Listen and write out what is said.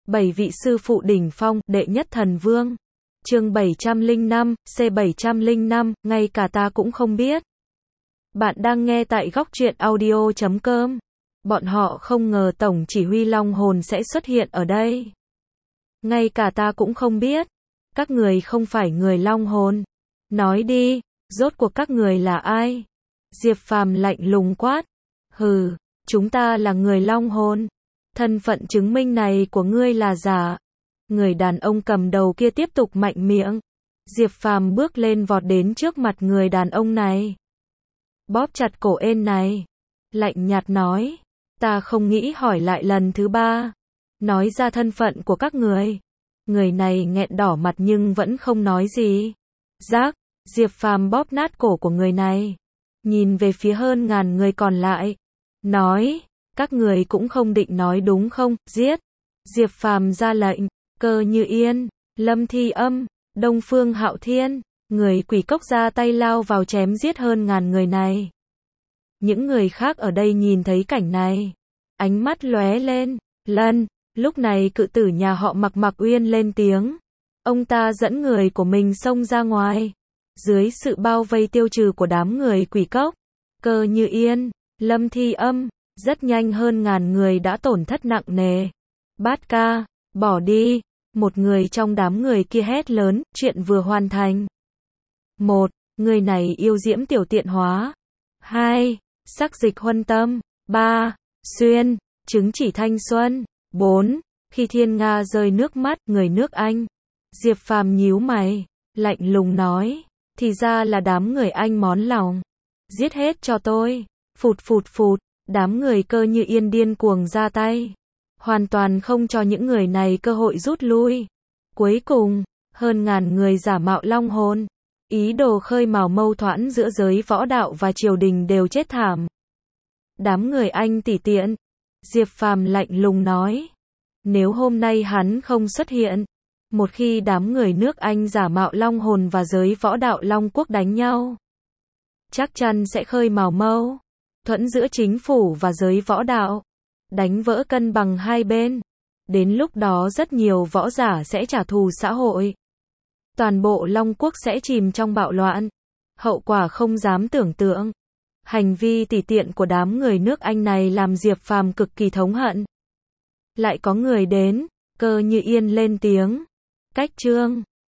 7 vị sư phụ đỉnh phong, đệ nhất thần vương. Chương 705, C705, ngay cả ta cũng không biết. Bạn đang nghe tại góc truyện audio.com. Bọn họ không ngờ tổng chỉ huy Long Hồn sẽ xuất hiện ở đây. Ngay cả ta cũng không biết. Các người không phải người Long Hồn. Nói đi, rốt cuộc các người là ai? Diệp Phàm lạnh lùng quát. Hừ, chúng ta là người Long Hồn. Thân phận chứng minh này của ngươi là giả. Người đàn ông cầm đầu kia tiếp tục mạnh miệng. Diệp Phàm bước lên vọt đến trước mặt người đàn ông này. Bóp chặt cổ ên này. Lạnh nhạt nói. Ta không nghĩ hỏi lại lần thứ ba. Nói ra thân phận của các người. Người này nghẹn đỏ mặt nhưng vẫn không nói gì. Rác, Diệp Phàm bóp nát cổ của người này. Nhìn về phía hơn ngàn người còn lại. Nói, các người cũng không định nói đúng không, giết. Diệp Phàm ra lệnh, Cơ Như Yên, Lâm Thi Âm, Đông Phương Hạo Thiên, người quỷ cốc ra tay lao vào chém giết hơn ngàn người này. Những người khác ở đây nhìn thấy cảnh này. Ánh mắt lóe lên, lúc này cự tử nhà họ Mặc Uyên lên tiếng. Ông ta dẫn người của mình xông ra ngoài. Dưới sự bao vây tiêu trừ của đám người quỷ cốc, Cơ Như Yên, Lâm Thi Âm, rất nhanh hơn ngàn người đã tổn thất nặng nề. Bát ca, bỏ đi. Một người trong đám người kia hét lớn, chuyện vừa hoàn thành. 1. Người này yêu diễm tiểu tiện hóa. 2. Sắc dịch huân tâm. 3. Xuyên, chứng chỉ thanh xuân. 4. Khi thiên nga rơi nước mắt, người nước Anh. Diệp Phàm nhíu mày, lạnh lùng nói, thì ra là đám người Anh món lòng. Giết hết cho tôi. Phụt phụt phụt, đám người Cơ Như Yên điên cuồng ra tay. Hoàn toàn không cho những người này cơ hội rút lui. Cuối cùng, hơn ngàn người giả mạo Long Hồn, ý đồ khơi mào mâu thuẫn giữa giới võ đạo và triều đình đều chết thảm. Đám người Anh tỉ tiện. Diệp Phàm lạnh lùng nói. Nếu hôm nay hắn không xuất hiện, một khi đám người nước Anh giả mạo Long Hồn và giới võ đạo Long Quốc đánh nhau, chắc chắn sẽ khơi mào mâu thuẫn giữa chính phủ và giới võ đạo, đánh vỡ cân bằng hai bên. Đến lúc đó rất nhiều võ giả sẽ trả thù xã hội. Toàn bộ Long Quốc sẽ chìm trong bạo loạn. Hậu quả không dám tưởng tượng. Hành vi tỉ tiện của đám người nước Anh này làm Diệp Phàm cực kỳ thống hận. Lại có người đến, Cơ Như Yên lên tiếng. Cách trương,